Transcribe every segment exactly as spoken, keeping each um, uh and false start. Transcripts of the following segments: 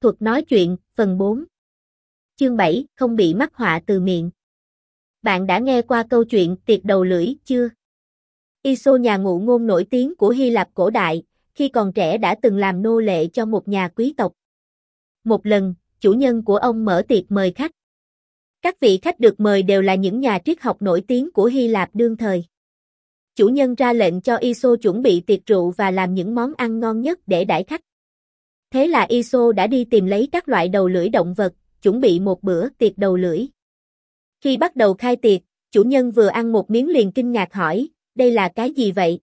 Thuật nói chuyện, phần bốn. Chương bảy, không bị mắc họa từ miệng. Bạn đã nghe qua câu chuyện tiệc đầu lưỡi chưa? Iso, nhà ngụ ngôn nổi tiếng của Hy Lạp cổ đại, khi còn trẻ đã từng làm nô lệ cho một nhà quý tộc. Một lần, chủ nhân của ông mở tiệc mời khách. Các vị khách được mời đều là những nhà triết học nổi tiếng của Hy Lạp đương thời. Chủ nhân ra lệnh cho Iso chuẩn bị tiệc rượu và làm những món ăn ngon nhất để đãi khách. Thế là Iso đã đi tìm lấy các loại đầu lưỡi động vật, chuẩn bị một bữa tiệc đầu lưỡi. Khi bắt đầu khai tiệc, chủ nhân vừa ăn một miếng liền kinh ngạc hỏi, đây là cái gì vậy?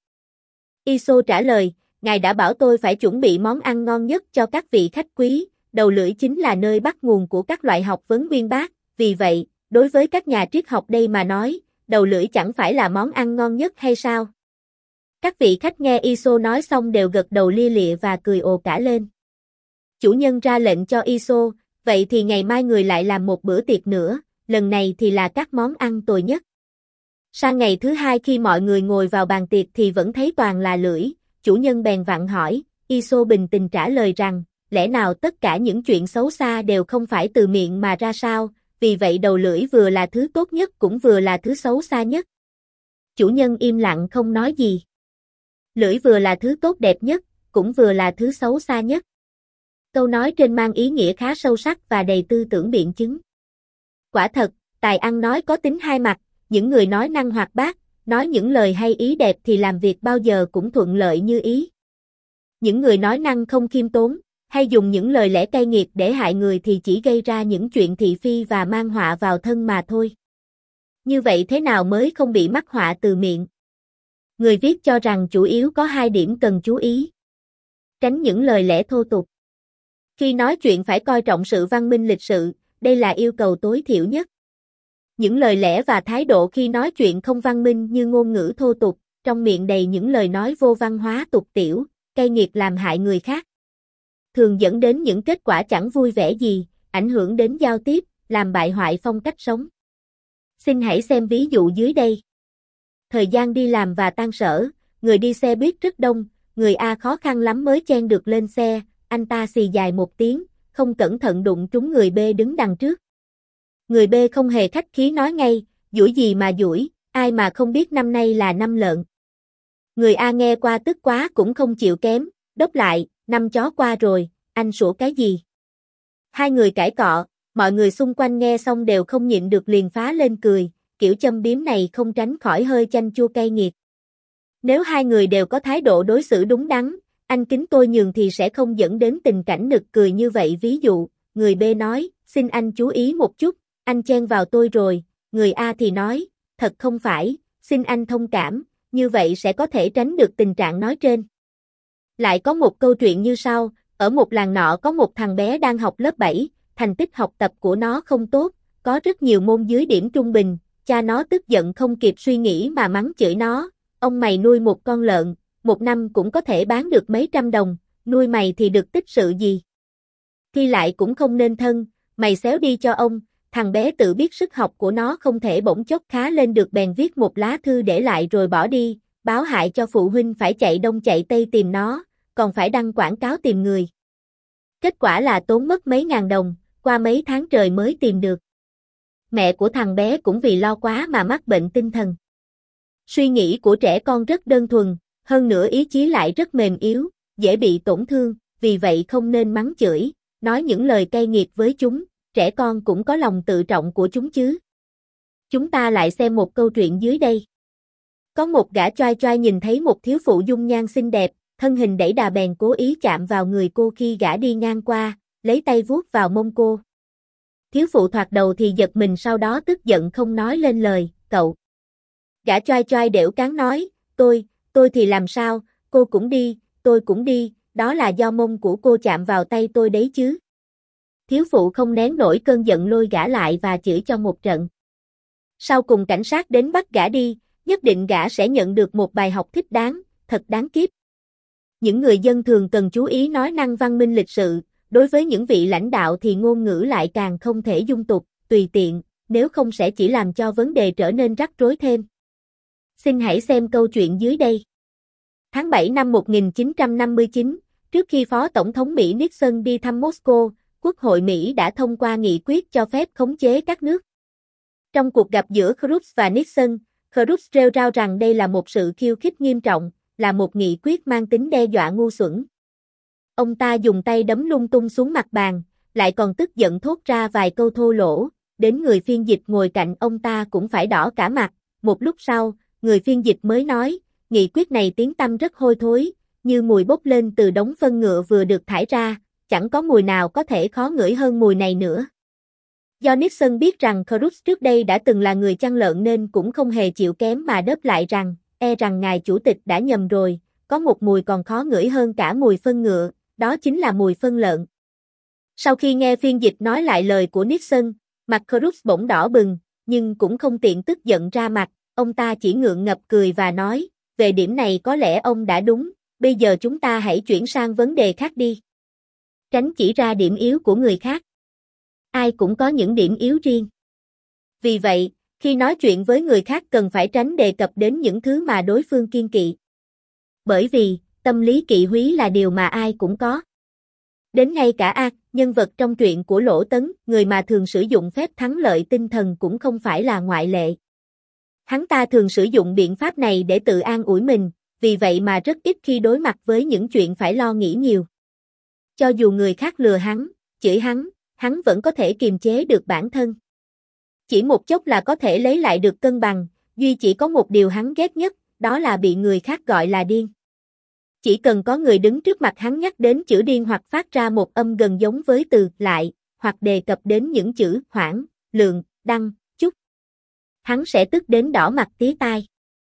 Iso trả lời, ngài đã bảo tôi phải chuẩn bị món ăn ngon nhất cho các vị khách quý, đầu lưỡi chính là nơi bắt nguồn của các loại học vấn uyên bác, vì vậy, đối với các nhà triết học đây mà nói, đầu lưỡi chẳng phải là món ăn ngon nhất hay sao? Các vị khách nghe Iso nói xong đều gật đầu lia lịa và cười ồ cả lên. Chủ nhân ra lệnh cho Iso, vậy thì ngày mai người lại làm một bữa tiệc nữa, lần này thì là các món ăn tồi nhất. Sang ngày thứ hai khi mọi người ngồi vào bàn tiệc thì vẫn thấy toàn là lưỡi, chủ nhân bèn vặn hỏi, Iso bình tĩnh trả lời rằng, lẽ nào tất cả những chuyện xấu xa đều không phải từ miệng mà ra sao, vì vậy đầu lưỡi vừa là thứ tốt nhất cũng vừa là thứ xấu xa nhất. Chủ nhân im lặng không nói gì. Lưỡi vừa là thứ tốt đẹp nhất, cũng vừa là thứ xấu xa nhất. Câu nói trên mang ý nghĩa khá sâu sắc và đầy tư tưởng biện chứng. Quả thật, tài ăn nói có tính hai mặt, những người nói năng hoạt bát, nói những lời hay ý đẹp thì làm việc bao giờ cũng thuận lợi như ý. Những người nói năng không khiêm tốn, hay dùng những lời lẽ cay nghiệt để hại người thì chỉ gây ra những chuyện thị phi và mang họa vào thân mà thôi. Như vậy thế nào mới không bị mắc họa từ miệng? Người viết cho rằng chủ yếu có hai điểm cần chú ý. Tránh những lời lẽ thô tục. Khi nói chuyện phải coi trọng sự văn minh lịch sự, đây là yêu cầu tối thiểu nhất. Những lời lẽ và thái độ khi nói chuyện không văn minh như ngôn ngữ thô tục, trong miệng đầy những lời nói vô văn hóa tục tiểu, cay nghiệt làm hại người khác. Thường dẫn đến những kết quả chẳng vui vẻ gì, ảnh hưởng đến giao tiếp, làm bại hoại phong cách sống. Xin hãy xem ví dụ dưới đây. Thời gian đi làm và tan sở, người đi xe buýt rất đông, người A khó khăn lắm mới chen được lên xe, anh ta xì dài một tiếng, không cẩn thận đụng trúng người B đứng đằng trước. Người B không hề khách khí nói ngay, giũi gì mà giũi, ai mà không biết năm nay là năm lợn. Người A nghe qua tức quá cũng không chịu kém, đốc lại, năm chó qua rồi, anh sủa cái gì? Hai người cãi cọ, mọi người xung quanh nghe xong đều không nhịn được liền phá lên cười, kiểu châm biếm này không tránh khỏi hơi chanh chua cay nghiệt. Nếu hai người đều có thái độ đối xử đúng đắn, anh kính tôi nhường thì sẽ không dẫn đến tình cảnh nực cười như vậy. Ví dụ, người B nói, xin anh chú ý một chút, anh chen vào tôi rồi, người A thì nói, thật không phải, xin anh thông cảm, như vậy sẽ có thể tránh được tình trạng nói trên. Lại có một câu chuyện như sau, ở một làng nọ có một thằng bé đang học lớp bảy, thành tích học tập của nó không tốt, có rất nhiều môn dưới điểm trung bình, cha nó tức giận không kịp suy nghĩ mà mắng chửi nó, ông mày nuôi một con lợn, một năm cũng có thể bán được mấy trăm đồng, nuôi mày thì được tích sự gì? Thi lại cũng không nên thân, mày xéo đi cho ông. Thằng bé tự biết sức học của nó không thể bỗng chốc khá lên được bèn viết một lá thư để lại rồi bỏ đi, báo hại cho phụ huynh phải chạy đông chạy tây tìm nó, còn phải đăng quảng cáo tìm người. Kết quả là tốn mất mấy ngàn đồng, qua mấy tháng trời mới tìm được. Mẹ của thằng bé cũng vì lo quá mà mắc bệnh tinh thần. Suy nghĩ của trẻ con rất đơn thuần, hơn nữa ý chí lại rất mềm yếu, dễ bị tổn thương, vì vậy không nên mắng chửi, nói những lời cay nghiệt với chúng. Trẻ con cũng có lòng tự trọng của chúng chứ. Chúng ta lại xem một câu chuyện dưới đây. Có một gã choai choai nhìn thấy một thiếu phụ dung nhan xinh đẹp, thân hình đẩy đà bèn cố ý chạm vào người cô khi gã đi ngang qua, lấy tay vuốt vào mông cô. Thiếu phụ thoạt đầu thì giật mình, sau đó tức giận không nói lên lời, cậu. Gã choai choai đểu cáng nói, tôi, tôi thì làm sao, cô cũng đi, tôi cũng đi, đó là do mông của cô chạm vào tay tôi đấy chứ. Thiếu phụ không nén nổi cơn giận lôi gã lại và chửi cho một trận. Sau cùng cảnh sát đến bắt gã đi, nhất định gã sẽ nhận được một bài học thích đáng, thật đáng kiếp. Những người dân thường cần chú ý nói năng văn minh lịch sự, đối với những vị lãnh đạo thì ngôn ngữ lại càng không thể dung tục, tùy tiện, nếu không sẽ chỉ làm cho vấn đề trở nên rắc rối thêm. Xin hãy xem câu chuyện dưới đây. Tháng bảy năm một nghìn chín trăm năm mươi chín, trước khi Phó Tổng thống Mỹ Nixon đi thăm Moscow, Quốc hội Mỹ đã thông qua nghị quyết cho phép khống chế các nước. Trong cuộc gặp giữa Cruz và Nixon, Cruz rêu rao rằng đây là một sự khiêu khích nghiêm trọng, là một nghị quyết mang tính đe dọa ngu xuẩn. Ông ta dùng tay đấm lung tung xuống mặt bàn, lại còn tức giận thốt ra vài câu thô lỗ, đến người phiên dịch ngồi cạnh ông ta cũng phải đỏ cả mặt. Một lúc sau, người phiên dịch mới nói, nghị quyết này tiếng tăm rất hôi thối, như mùi bốc lên từ đống phân ngựa vừa được thải ra, chẳng có mùi nào có thể khó ngửi hơn mùi này nữa. Do Nixon biết rằng Cruz trước đây đã từng là người chăn lợn nên cũng không hề chịu kém mà đáp lại rằng, e rằng ngài chủ tịch đã nhầm rồi, có một mùi còn khó ngửi hơn cả mùi phân ngựa, đó chính là mùi phân lợn. Sau khi nghe phiên dịch nói lại lời của Nixon, mặt Cruz bỗng đỏ bừng, nhưng cũng không tiện tức giận ra mặt, ông ta chỉ ngượng ngập cười và nói, về điểm này có lẽ ông đã đúng, bây giờ chúng ta hãy chuyển sang vấn đề khác đi. Tránh chỉ ra điểm yếu của người khác. Ai cũng có những điểm yếu riêng. Vì vậy, khi nói chuyện với người khác cần phải tránh đề cập đến những thứ mà đối phương kiêng kỵ. Bởi vì, tâm lý kỵ húy là điều mà ai cũng có. Đến ngay cả A, nhân vật trong truyện của Lỗ Tấn, người mà thường sử dụng phép thắng lợi tinh thần cũng không phải là ngoại lệ. Hắn ta thường sử dụng biện pháp này để tự an ủi mình, vì vậy mà rất ít khi đối mặt với những chuyện phải lo nghĩ nhiều. Cho dù người khác lừa hắn, chửi hắn, hắn vẫn có thể kiềm chế được bản thân. Chỉ một chốc là có thể lấy lại được cân bằng, duy chỉ có một điều hắn ghét nhất, đó là bị người khác gọi là điên. Chỉ cần có người đứng trước mặt hắn nhắc đến chữ điên hoặc phát ra một âm gần giống với từ lại, hoặc đề cập đến những chữ hoảng, lượng, đăng, chút. Hắn sẽ tức đến đỏ mặt tía tai.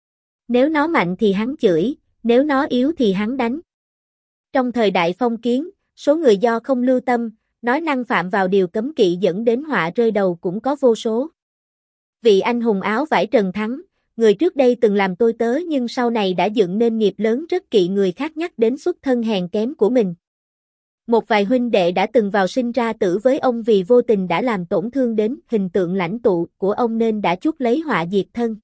Nếu nó mạnh thì hắn chửi, nếu nó yếu thì hắn đánh. Trong thời đại phong kiến, số người do không lưu tâm, nói năng phạm vào điều cấm kỵ dẫn đến họa rơi đầu cũng có vô số. Vị anh hùng áo vải Trần Thắng, người trước đây từng làm tôi tớ nhưng sau này đã dựng nên nghiệp lớn rất kỵ người khác nhắc đến xuất thân hèn kém của mình. Một vài huynh đệ đã từng vào sinh ra tử với ông vì vô tình đã làm tổn thương đến hình tượng lãnh tụ của ông nên đã chuốc lấy họa diệt thân.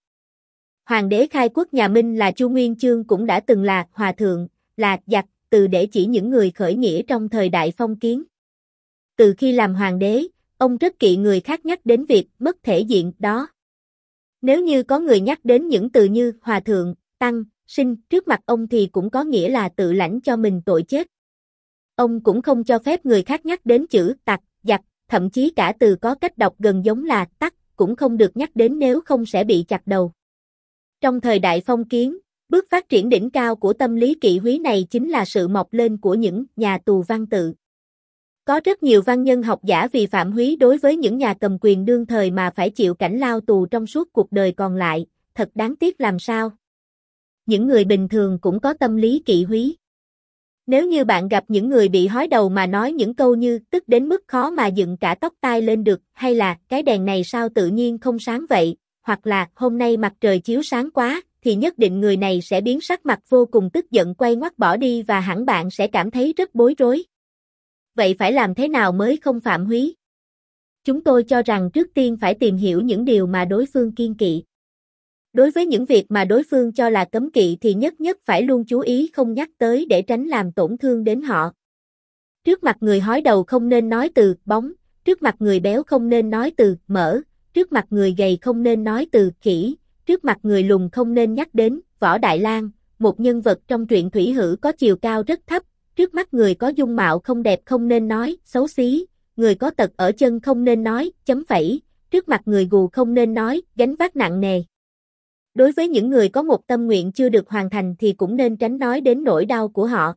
Hoàng đế khai quốc nhà Minh là Chu Nguyên Chương cũng đã từng là hòa thượng, là giặc, từ để chỉ những người khởi nghĩa trong thời đại phong kiến. Từ khi làm hoàng đế, ông rất kỵ người khác nhắc đến việc mất thể diện đó. Nếu như có người nhắc đến những từ như hòa thượng, tăng, sinh trước mặt ông thì cũng có nghĩa là tự lãnh cho mình tội chết. Ông cũng không cho phép người khác nhắc đến chữ tặc, giặc, thậm chí cả từ có cách đọc gần giống là tắc, cũng không được nhắc đến nếu không sẽ bị chặt đầu. Trong thời đại phong kiến, bước phát triển đỉnh cao của tâm lý kỵ húy này chính là sự mọc lên của những nhà tù văn tự. Có rất nhiều văn nhân học giả vì phạm húy đối với những nhà cầm quyền đương thời mà phải chịu cảnh lao tù trong suốt cuộc đời còn lại, thật đáng tiếc làm sao. Những người bình thường cũng có tâm lý kỵ húy. Nếu như bạn gặp những người bị hói đầu mà nói những câu như tức đến mức khó mà dựng cả tóc tai lên được, hay là cái đèn này sao tự nhiên không sáng vậy, hoặc là hôm nay mặt trời chiếu sáng quá, thì nhất định người này sẽ biến sắc mặt vô cùng tức giận quay ngoắt bỏ đi và hẳn bạn sẽ cảm thấy rất bối rối. Vậy phải làm thế nào mới không phạm húy? Chúng tôi cho rằng trước tiên phải tìm hiểu những điều mà đối phương kiêng kỵ. Đối với những việc mà đối phương cho là cấm kỵ thì nhất nhất phải luôn chú ý không nhắc tới để tránh làm tổn thương đến họ. Trước mặt người hói đầu không nên nói từ bóng, trước mặt người béo không nên nói từ mỡ, trước mặt người gầy không nên nói từ khỉ, trước mặt người lùn không nên nhắc đến Võ Đại Lang, một nhân vật trong truyện thủy hử có chiều cao rất thấp. Trước mắt người có dung mạo không đẹp không nên nói xấu xí, người có tật ở chân không nên nói chấm phẩy, trước mặt người gù không nên nói gánh vác nặng nề. Đối với những người có một tâm nguyện chưa được hoàn thành thì cũng nên tránh nói đến nỗi đau của họ.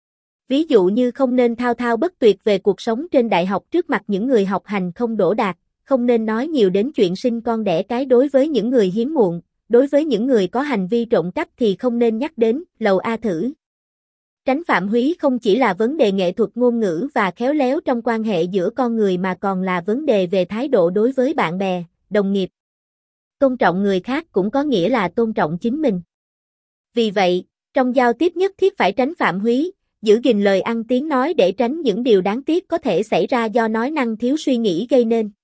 Ví dụ như không nên thao thao bất tuyệt về cuộc sống trên đại học trước mặt những người học hành không đỗ đạt, không nên nói nhiều đến chuyện sinh con đẻ cái đối với những người hiếm muộn, đối với những người có hành vi trộm cắp thì không nên nhắc đến lầu A thử. Tránh phạm húy không chỉ là vấn đề nghệ thuật ngôn ngữ và khéo léo trong quan hệ giữa con người mà còn là vấn đề về thái độ đối với bạn bè, đồng nghiệp. Tôn trọng người khác cũng có nghĩa là tôn trọng chính mình. Vì vậy, trong giao tiếp nhất thiết phải tránh phạm húy, giữ gìn lời ăn tiếng nói để tránh những điều đáng tiếc có thể xảy ra do nói năng thiếu suy nghĩ gây nên.